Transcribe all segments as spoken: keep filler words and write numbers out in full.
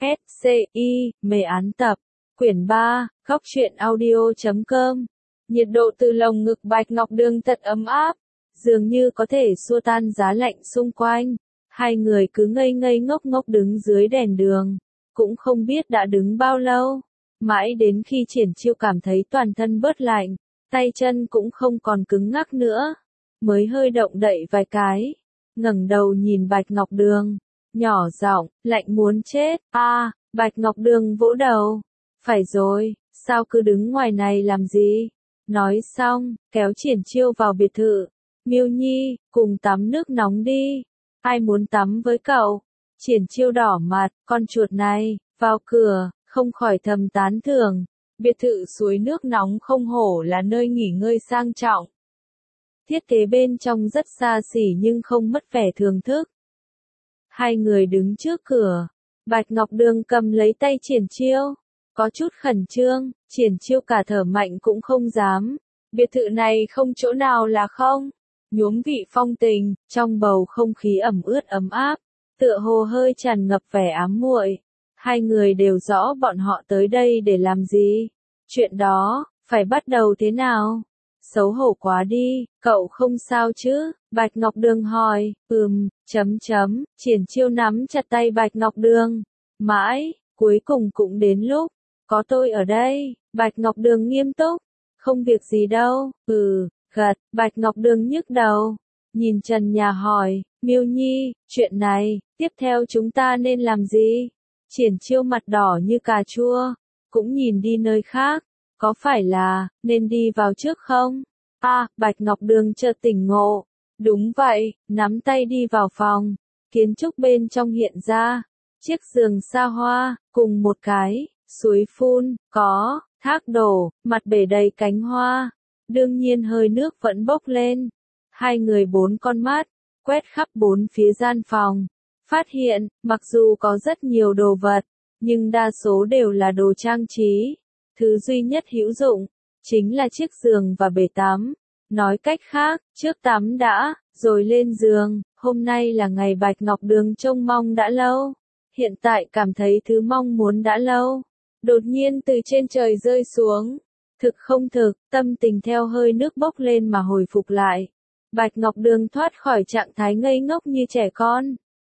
ét xê i, mê án tập, quyển ba, góc truyện audio chấm com. Nhiệt độ từ lồng ngực Bạch Ngọc Đường thật ấm áp, dường như có thể xua tan giá lạnh xung quanh. Hai người cứ ngây ngây ngốc ngốc đứng dưới đèn đường, cũng không biết đã đứng bao lâu. Mãi đến khi Triển Chiêu cảm thấy toàn thân bớt lạnh, tay chân cũng không còn cứng ngắc nữa, mới hơi động đậy vài cái, ngẩng đầu nhìn Bạch Ngọc Đường, nhỏ giọng, lạnh muốn chết. A, à, Bạch Ngọc Đường vỗ đầu. Phải rồi, sao cứ đứng ngoài này làm gì? Nói xong, kéo Triển Chiêu vào biệt thự. Miêu Nhi, cùng tắm nước nóng đi. Ai muốn tắm với cậu? Triển Chiêu đỏ mặt, con chuột này, vào cửa, không khỏi thầm tán thưởng. Biệt thự suối nước nóng không hổ là nơi nghỉ ngơi sang trọng. Thiết kế bên trong rất xa xỉ nhưng không mất vẻ thưởng thức. Hai người đứng trước cửa, Bạch Ngọc Đường cầm lấy tay Triển Chiêu, có chút khẩn trương, Triển Chiêu cả thở mạnh cũng không dám. Biệt thự này không chỗ nào là không, nhuốm vị phong tình, trong bầu không khí ẩm ướt ấm áp, tựa hồ hơi tràn ngập vẻ ám muội. Hai người đều rõ bọn họ tới đây để làm gì. Chuyện đó, phải bắt đầu thế nào? Xấu hổ quá đi, cậu không sao chứ? Bạch Ngọc Đường hỏi. Ừm, chấm chấm, Triển Chiêu nắm chặt tay Bạch Ngọc Đường. Mãi, cuối cùng cũng đến lúc, có tôi ở đây. Bạch Ngọc Đường nghiêm túc. Không việc gì đâu. Ừ, gật. Bạch Ngọc Đường nhức đầu, nhìn trần nhà hỏi, Miêu Nhi, chuyện này, tiếp theo chúng ta nên làm gì? Triển Chiêu mặt đỏ như cà chua, cũng nhìn đi nơi khác, có phải là, nên đi vào trước không? A, à, Bạch Ngọc Đường chợt tỉnh ngộ, đúng vậy, nắm tay đi vào phòng, kiến trúc bên trong hiện ra, chiếc giường xa hoa, cùng một cái, suối phun, có, thác đổ, mặt bể đầy cánh hoa, đương nhiên hơi nước vẫn bốc lên. Hai người bốn con mắt, quét khắp bốn phía gian phòng. Phát hiện, mặc dù có rất nhiều đồ vật, nhưng đa số đều là đồ trang trí. Thứ duy nhất hữu dụng, chính là chiếc giường và bể tắm. Nói cách khác, trước tắm đã, rồi lên giường, hôm nay là ngày Bạch Ngọc Đường trông mong đã lâu. Hiện tại cảm thấy thứ mong muốn đã lâu, đột nhiên từ trên trời rơi xuống. Thực không thực, tâm tình theo hơi nước bốc lên mà hồi phục lại. Bạch Ngọc Đường thoát khỏi trạng thái ngây ngốc như trẻ con.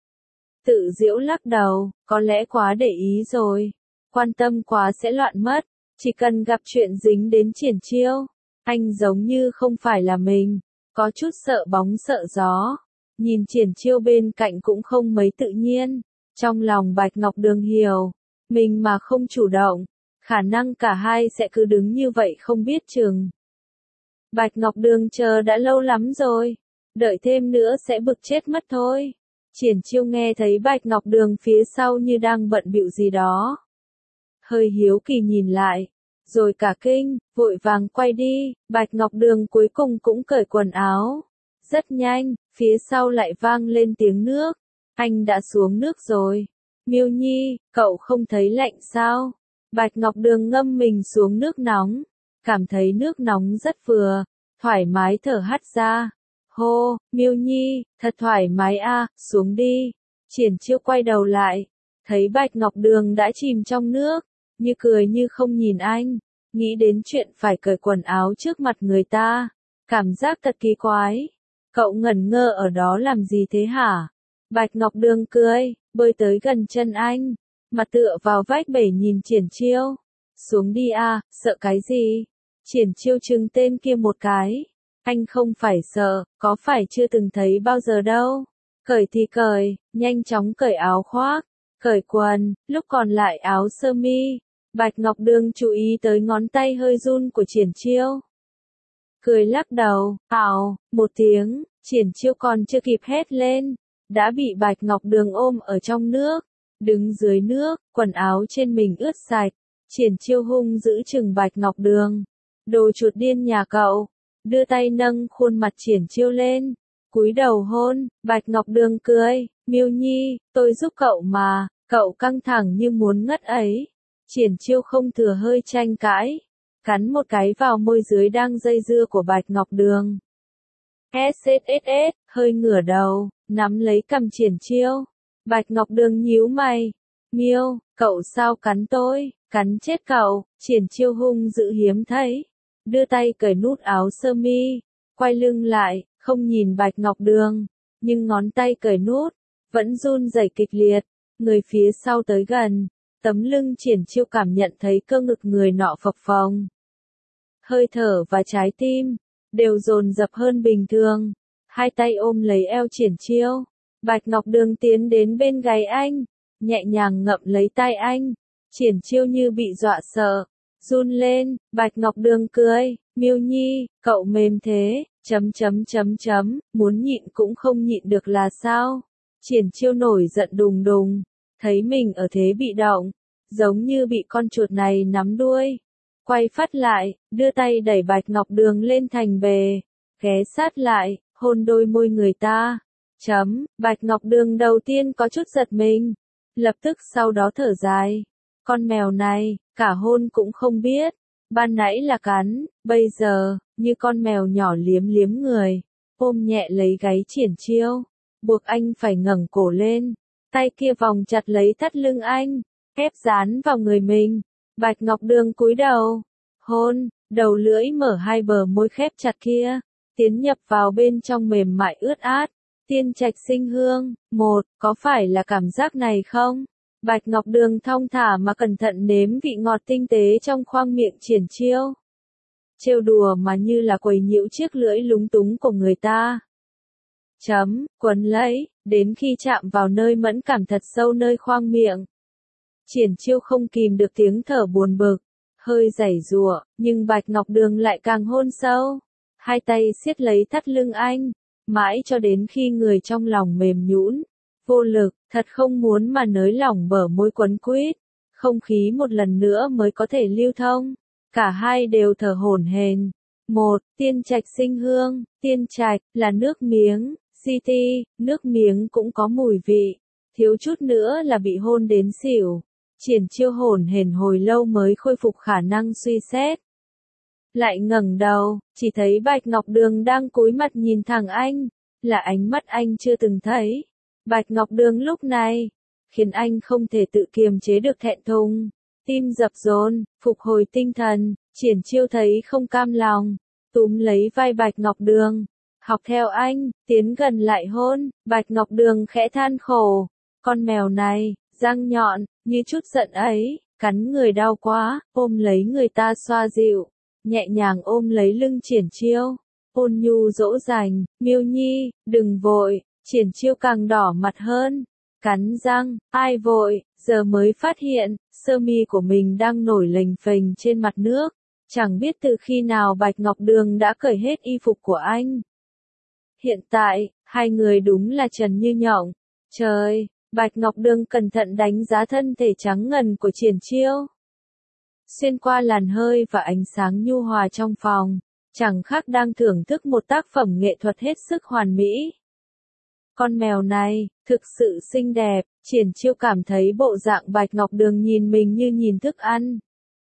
Tự giễu lắc đầu, có lẽ quá để ý rồi. Quan tâm quá sẽ loạn mất. Chỉ cần gặp chuyện dính đến Triển Chiêu, anh giống như không phải là mình. Có chút sợ bóng sợ gió. Nhìn Triển Chiêu bên cạnh cũng không mấy tự nhiên. Trong lòng Bạch Ngọc Đường hiểu, mình mà không chủ động, khả năng cả hai sẽ cứ đứng như vậy không biết chừng. Bạch Ngọc Đường chờ đã lâu lắm rồi, đợi thêm nữa sẽ bực chết mất thôi. Triển Chiêu nghe thấy Bạch Ngọc Đường phía sau như đang bận bịu gì đó. Hơi hiếu kỳ nhìn lại, rồi cả kinh, vội vàng quay đi. Bạch Ngọc Đường cuối cùng cũng cởi quần áo. Rất nhanh, phía sau lại vang lên tiếng nước. Anh đã xuống nước rồi. Miêu Nhi, cậu không thấy lạnh sao? Bạch Ngọc Đường ngâm mình xuống nước nóng, cảm thấy nước nóng rất vừa, thoải mái thở hắt ra. Hô, Miêu Nhi, thật thoải mái a, à, xuống đi. Triển Chiêu quay đầu lại, thấy Bạch Ngọc Đường đã chìm trong nước, như cười như không nhìn anh, nghĩ đến chuyện phải cởi quần áo trước mặt người ta, cảm giác thật kỳ quái. Cậu ngẩn ngơ ở đó làm gì thế hả? Bạch Ngọc Đường cười, bơi tới gần chân anh, mặt tựa vào vách bể nhìn Triển Chiêu. Xuống đi a, sợ cái gì? Triển Chiêu trừng tên kia một cái. Anh không phải sợ, có phải chưa từng thấy bao giờ đâu. Cởi thì cởi, nhanh chóng cởi áo khoác, cởi quần, lúc còn lại áo sơ mi. Bạch Ngọc Đường chú ý tới ngón tay hơi run của Triển Chiêu. Cười lắc đầu, ảo, một tiếng, Triển Chiêu còn chưa kịp hét lên, đã bị Bạch Ngọc Đường ôm ở trong nước. Đứng dưới nước, quần áo trên mình ướt sạch. Triển Chiêu hung giữ chừng Bạch Ngọc Đường. Đồ chuột điên nhà cậu. Đưa tay nâng khuôn mặt Triển Chiêu lên, cúi đầu hôn. Bạch Ngọc Đường cười, Miêu Nhi, tôi giúp cậu mà. Cậu căng thẳng như muốn ngất ấy. Triển Chiêu không thừa hơi tranh cãi, cắn một cái vào môi dưới đang dây dưa của Bạch Ngọc Đường. ét ét ét, hơi ngửa đầu, nắm lấy cằm Triển Chiêu. Bạch Ngọc Đường nhíu mày. Miêu, Cậu sao cắn tôi, cắn chết cậu, Triển Chiêu hung dữ hiếm thấy. Đưa tay cởi nút áo sơ mi, quay lưng lại, không nhìn Bạch Ngọc Đường, nhưng ngón tay cởi nút, vẫn run rẩy kịch liệt, người phía sau tới gần, tấm lưng Triển Chiêu cảm nhận thấy cơ ngực người nọ phập phồng. Hơi thở và trái tim, đều dồn dập hơn bình thường, hai tay ôm lấy eo Triển Chiêu, Bạch Ngọc Đường tiến đến bên gáy anh, nhẹ nhàng ngậm lấy tay anh, Triển Chiêu như bị dọa sợ, run lên, Bạch Ngọc Đường cười, Miêu Nhi, cậu mềm thế, chấm chấm chấm chấm, muốn nhịn cũng không nhịn được là sao? Triển Chiêu nổi giận đùng đùng, thấy mình ở thế bị động, giống như bị con chuột này nắm đuôi. Quay phát lại, đưa tay đẩy Bạch Ngọc Đường lên thành bề, ghé sát lại, hôn đôi môi người ta. Chấm, Bạch Ngọc Đường đầu tiên có chút giật mình, lập tức sau đó thở dài. Con mèo này, cả hôn cũng không biết, ban nãy là cắn, bây giờ, như con mèo nhỏ liếm liếm người, ôm nhẹ lấy gáy Triển Chiêu, buộc anh phải ngẩng cổ lên, tay kia vòng chặt lấy thắt lưng anh, ép dán vào người mình. Bạch Ngọc Đường cúi đầu, hôn, đầu lưỡi mở hai bờ môi khép chặt kia, tiến nhập vào bên trong mềm mại ướt át. Tiên trạch sinh hương, một, có phải là cảm giác này không? Bạch Ngọc Đường thong thả mà cẩn thận nếm vị ngọt tinh tế trong khoang miệng Triển Chiêu. Trêu đùa mà như là quấy nhiễu chiếc lưỡi lúng túng của người ta. Chấm, quấn lấy, đến khi chạm vào nơi mẫn cảm thật sâu nơi khoang miệng. Triển Chiêu không kìm được tiếng thở buồn bực, hơi giãy giụa, nhưng Bạch Ngọc Đường lại càng hôn sâu. Hai tay siết lấy thắt lưng anh, mãi cho đến khi người trong lòng mềm nhũn, vô lực, thật không muốn mà nới lỏng bờ môi quấn quýt, không khí một lần nữa mới có thể lưu thông. Cả hai đều thở hổn hển. Một, tiên trạch sinh hương, tiên trạch là nước miếng, city, nước miếng cũng có mùi vị, thiếu chút nữa là bị hôn đến xỉu. Triển Chiêu hổn hển hồi lâu mới khôi phục khả năng suy xét. Lại ngẩng đầu, chỉ thấy Bạch Ngọc Đường đang cúi mặt nhìn thẳng anh, là ánh mắt anh chưa từng thấy. Bạch Ngọc Đường lúc này, khiến anh không thể tự kiềm chế được thẹn thùng, tim dập dồn, phục hồi tinh thần, Triển Chiêu thấy không cam lòng, túm lấy vai Bạch Ngọc Đường, học theo anh, tiến gần lại hôn. Bạch Ngọc Đường khẽ than khổ, con mèo này, răng nhọn, như chút giận ấy, cắn người đau quá, ôm lấy người ta xoa dịu, nhẹ nhàng ôm lấy lưng Triển Chiêu, ôn nhu dỗ dành, Miêu Nhi, đừng vội. Triển Chiêu càng đỏ mặt hơn, cắn răng, ai vội, giờ mới phát hiện, sơ mi của mình đang nổi lềnh phềnh trên mặt nước, chẳng biết từ khi nào Bạch Ngọc Đường đã cởi hết y phục của anh. Hiện tại, hai người đúng là trần như nhộng. Trời, Bạch Ngọc Đường cẩn thận đánh giá thân thể trắng ngần của Triển Chiêu. Xuyên qua làn hơi và ánh sáng nhu hòa trong phòng, chẳng khác đang thưởng thức một tác phẩm nghệ thuật hết sức hoàn mỹ. Con mèo này, thực sự xinh đẹp, Triển Chiêu cảm thấy bộ dạng Bạch Ngọc Đường nhìn mình như nhìn thức ăn.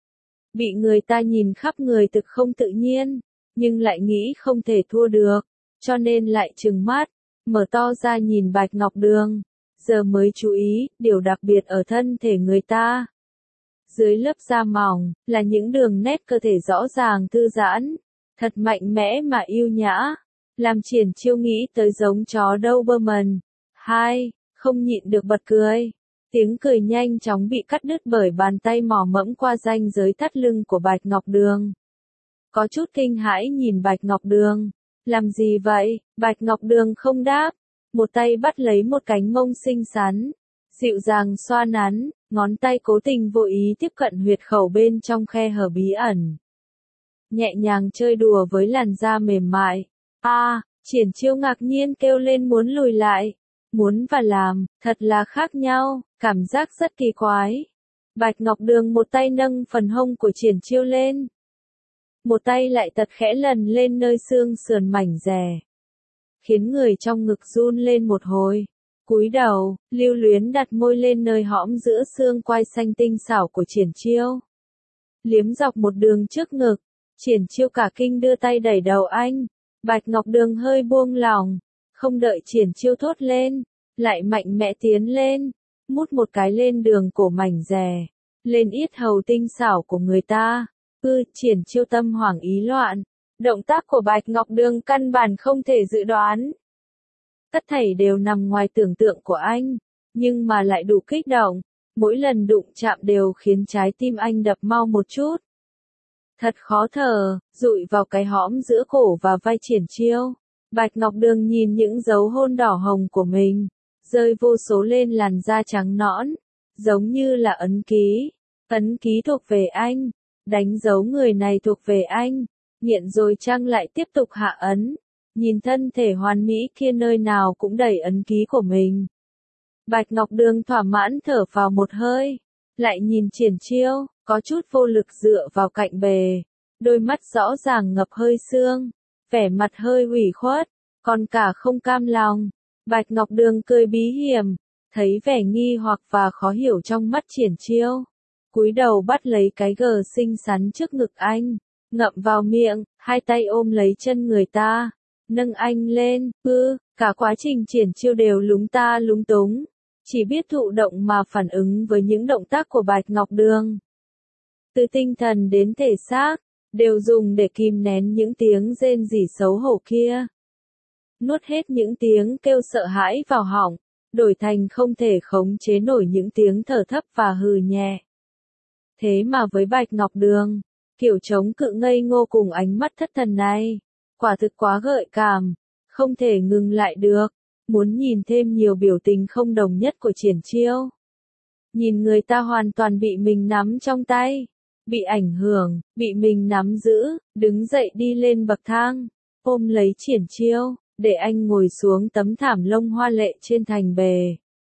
Bị người ta nhìn khắp người thực không tự nhiên, nhưng lại nghĩ không thể thua được, cho nên lại trừng mắt, mở to ra nhìn Bạch Ngọc Đường, giờ mới chú ý, điều đặc biệt ở thân thể người ta. Dưới lớp da mỏng, là những đường nét cơ thể rõ ràng thư giãn, thật mạnh mẽ mà yêu nhã. Làm Triển Chiêu nghĩ tới giống chó Doberman. Hai, không nhịn được bật cười. Tiếng cười nhanh chóng bị cắt đứt bởi bàn tay mò mẫm qua ranh giới thắt lưng của Bạch Ngọc Đường. Có chút kinh hãi nhìn Bạch Ngọc Đường. Làm gì vậy? Bạch Ngọc Đường không đáp. Một tay bắt lấy một cánh mông xinh xắn, dịu dàng xoa nắn, ngón tay cố tình vô ý tiếp cận huyệt khẩu bên trong khe hở bí ẩn. Nhẹ nhàng chơi đùa với làn da mềm mại. A, à, Triển Chiêu ngạc nhiên kêu lên muốn lùi lại. Muốn và làm, thật là khác nhau, cảm giác rất kỳ quái. Bạch Ngọc Đường một tay nâng phần hông của Triển Chiêu lên. Một tay lại tật khẽ lần lên nơi xương sườn mảnh dẻ. Khiến người trong ngực run lên một hồi. Cúi đầu, lưu luyến đặt môi lên nơi hõm giữa xương quai xanh tinh xảo của Triển Chiêu. Liếm dọc một đường trước ngực, Triển Chiêu cả kinh đưa tay đẩy đầu anh. Bạch Ngọc Đường hơi buông lỏng, không đợi Triển Chiêu thốt lên, lại mạnh mẽ tiến lên, mút một cái lên đường cổ mảnh dè, lên yết hầu tinh xảo của người ta. Ư, Triển Chiêu tâm hoảng ý loạn, động tác của Bạch Ngọc Đường căn bản không thể dự đoán. Tất thảy đều nằm ngoài tưởng tượng của anh, nhưng mà lại đủ kích động, mỗi lần đụng chạm đều khiến trái tim anh đập mau một chút. Thật khó thở, dụi vào cái hõm giữa cổ và vai Triển Chiêu. Bạch Ngọc Đường nhìn những dấu hôn đỏ hồng của mình, rơi vô số lên làn da trắng nõn, giống như là ấn ký. Ấn ký thuộc về anh, đánh dấu người này thuộc về anh, nghiện rồi chăng lại tiếp tục hạ ấn, nhìn thân thể hoàn mỹ kia nơi nào cũng đầy ấn ký của mình. Bạch Ngọc Đường thỏa mãn thở vào một hơi, lại nhìn Triển Chiêu, có chút vô lực dựa vào cạnh bề, đôi mắt rõ ràng ngập hơi sương, vẻ mặt hơi ủy khuất, còn cả không cam lòng. Bạch Ngọc Đường cười bí hiểm, thấy vẻ nghi hoặc và khó hiểu trong mắt Triển Chiêu, cúi đầu bắt lấy cái gờ xinh xắn trước ngực anh, ngậm vào miệng, hai tay ôm lấy chân người ta, nâng anh lên. Ư, cả quá trình Triển Chiêu đều lúng ta lúng túng, chỉ biết thụ động mà phản ứng với những động tác của Bạch Ngọc Đường. Từ tinh thần đến thể xác, đều dùng để kìm nén những tiếng rên rỉ xấu hổ kia. Nuốt hết những tiếng kêu sợ hãi vào họng, đổi thành không thể khống chế nổi những tiếng thở thấp và hừ nhẹ. Thế mà với Bạch Ngọc Đường, kiểu chống cự ngây ngô cùng ánh mắt thất thần này, quả thực quá gợi cảm, không thể ngừng lại được, muốn nhìn thêm nhiều biểu tình không đồng nhất của Triển Chiêu. Nhìn người ta hoàn toàn bị mình nắm trong tay, bị ảnh hưởng, bị mình nắm giữ, đứng dậy đi lên bậc thang, ôm lấy Triển Chiêu, để anh ngồi xuống tấm thảm lông hoa lệ trên thành bề.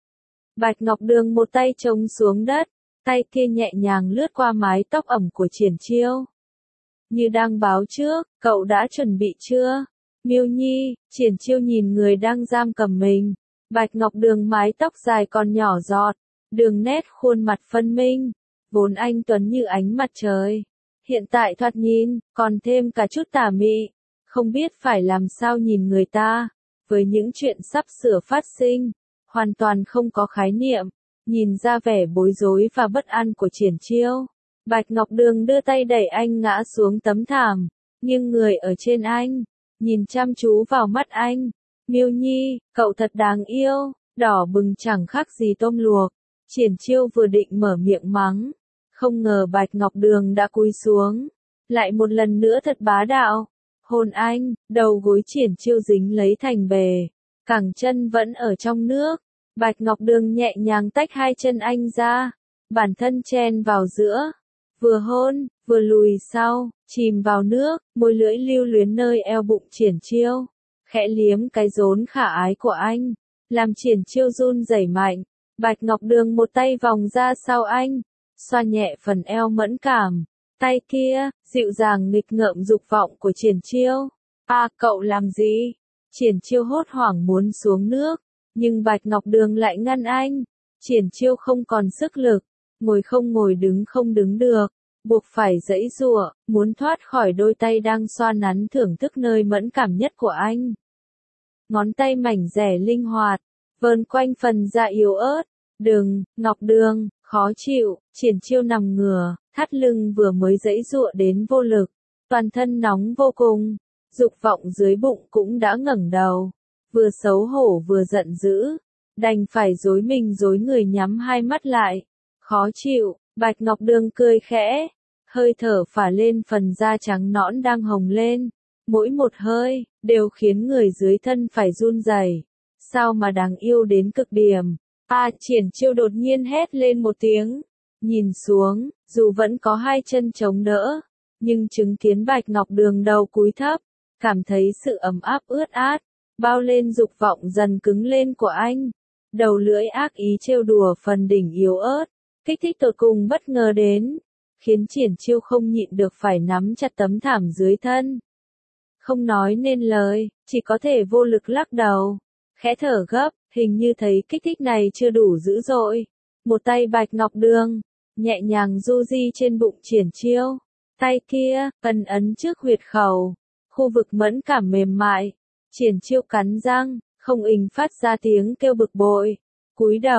Bạch Ngọc Đường một tay chống xuống đất, tay kia nhẹ nhàng lướt qua mái tóc ẩm của Triển Chiêu. Như đang báo trước, cậu đã chuẩn bị chưa? Miêu Nhi, Triển Chiêu nhìn người đang giam cầm mình. Bạch Ngọc Đường mái tóc dài còn nhỏ giọt, đường nét khuôn mặt phân minh, vốn anh tuấn như ánh mặt trời. Hiện tại thoạt nhìn, còn thêm cả chút tà mị, không biết phải làm sao nhìn người ta, với những chuyện sắp sửa phát sinh, hoàn toàn không có khái niệm, nhìn ra vẻ bối rối và bất an của Triển Chiêu. Bạch Ngọc Đường đưa tay đẩy anh ngã xuống tấm thảm, nghiêng người ở trên anh, nhìn chăm chú vào mắt anh. Miêu Nhi, cậu thật đáng yêu, đỏ bừng chẳng khác gì tôm luộc. Triển Chiêu vừa định mở miệng mắng, không ngờ Bạch Ngọc Đường đã cúi xuống, lại một lần nữa thật bá đạo, hôn anh, đầu gối Triển Chiêu dính lấy thành bề, cẳng chân vẫn ở trong nước. Bạch Ngọc Đường nhẹ nhàng tách hai chân anh ra, bản thân chen vào giữa, vừa hôn, vừa lùi sau, chìm vào nước, môi lưỡi lưu luyến nơi eo bụng Triển Chiêu, khẽ liếm cái rốn khả ái của anh, làm Triển Chiêu run rẩy mạnh. Bạch Ngọc Đường một tay vòng ra sau anh, xoa nhẹ phần eo mẫn cảm, tay kia, dịu dàng nghịch ngợm dục vọng của Triển Chiêu. À, cậu làm gì? Triển Chiêu hốt hoảng muốn xuống nước, nhưng Bạch Ngọc Đường lại ngăn anh. Triển Chiêu không còn sức lực, ngồi không ngồi đứng không đứng được, buộc phải giãy giụa, muốn thoát khỏi đôi tay đang xoa nắn thưởng thức nơi mẫn cảm nhất của anh. Ngón tay mảnh dẻ linh hoạt, vờn quanh phần da yếu ớt. Đừng, Ngọc Đường, khó chịu. Triển Chiêu nằm ngửa, thắt lưng vừa mới giãy giụa đến vô lực, toàn thân nóng vô cùng, dục vọng dưới bụng cũng đã ngẩng đầu, vừa xấu hổ vừa giận dữ, đành phải dối mình dối người nhắm hai mắt lại. Khó chịu. Bạch Ngọc Đường cười khẽ, hơi thở phả lên phần da trắng nõn đang hồng lên, mỗi một hơi đều khiến người dưới thân phải run rẩy. Sao mà đáng yêu đến cực điểm. À, Triển Chiêu đột nhiên hét lên một tiếng, nhìn xuống, dù vẫn có hai chân chống đỡ, nhưng chứng kiến Bạch Ngọc Đường đầu cúi thấp, cảm thấy sự ấm áp ướt át, bao lên dục vọng dần cứng lên của anh. Đầu lưỡi ác ý trêu đùa phần đỉnh yếu ớt, kích thích tột cùng bất ngờ đến, khiến Triển Chiêu không nhịn được phải nắm chặt tấm thảm dưới thân. Không nói nên lời, chỉ có thể vô lực lắc đầu, khẽ thở gấp, hình như thấy kích thích này chưa đủ dữ dội. Một tay Bạch Ngọc Đường, nhẹ nhàng du di trên bụng Triển Chiêu, tay kia, ấn ấn trước huyệt khẩu, khu vực mẫn cảm mềm mại. Triển Chiêu cắn răng, không ình phát ra tiếng kêu bực bội, cúi đầu,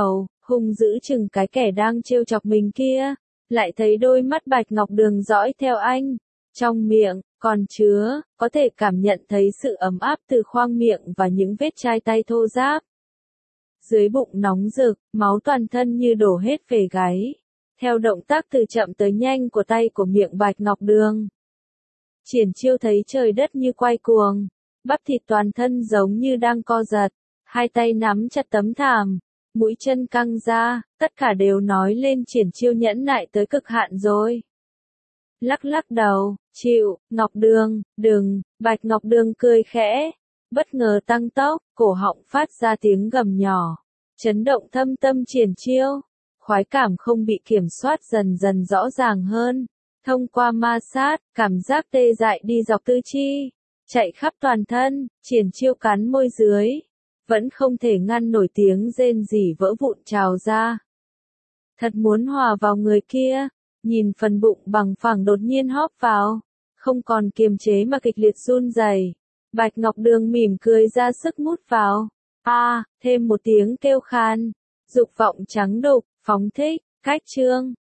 hung dữ chừng cái kẻ đang trêu chọc mình kia, lại thấy đôi mắt Bạch Ngọc Đường dõi theo anh, trong miệng, còn chứa, có thể cảm nhận thấy sự ấm áp từ khoang miệng và những vết chai tay thô ráp. Dưới bụng nóng rực, máu toàn thân như đổ hết về gáy, theo động tác từ chậm tới nhanh của tay của miệng Bạch Ngọc Đường. Triển Chiêu thấy trời đất như quay cuồng, bắp thịt toàn thân giống như đang co giật, hai tay nắm chặt tấm thảm, mũi chân căng ra, tất cả đều nói lên Triển Chiêu nhẫn nại tới cực hạn rồi. Lắc lắc đầu, chịu, Ngọc Đường, đừng, Bạch Ngọc Đường cười khẽ, bất ngờ tăng tốc, cổ họng phát ra tiếng gầm nhỏ, chấn động thâm tâm Triển Chiêu, khoái cảm không bị kiểm soát dần dần rõ ràng hơn, thông qua ma sát, cảm giác tê dại đi dọc tứ chi, chạy khắp toàn thân, Triển Chiêu cắn môi dưới, vẫn không thể ngăn nổi tiếng rên rỉ vỡ vụn trào ra. Thật muốn hòa vào người kia, nhìn phần bụng bằng phẳng đột nhiên hóp vào, không còn kiềm chế mà kịch liệt run rẩy. Bạch Ngọc Đường mỉm cười ra sức mút vào. A, à, thêm một tiếng kêu khan, dục vọng trắng đục, phóng thích, cách trương.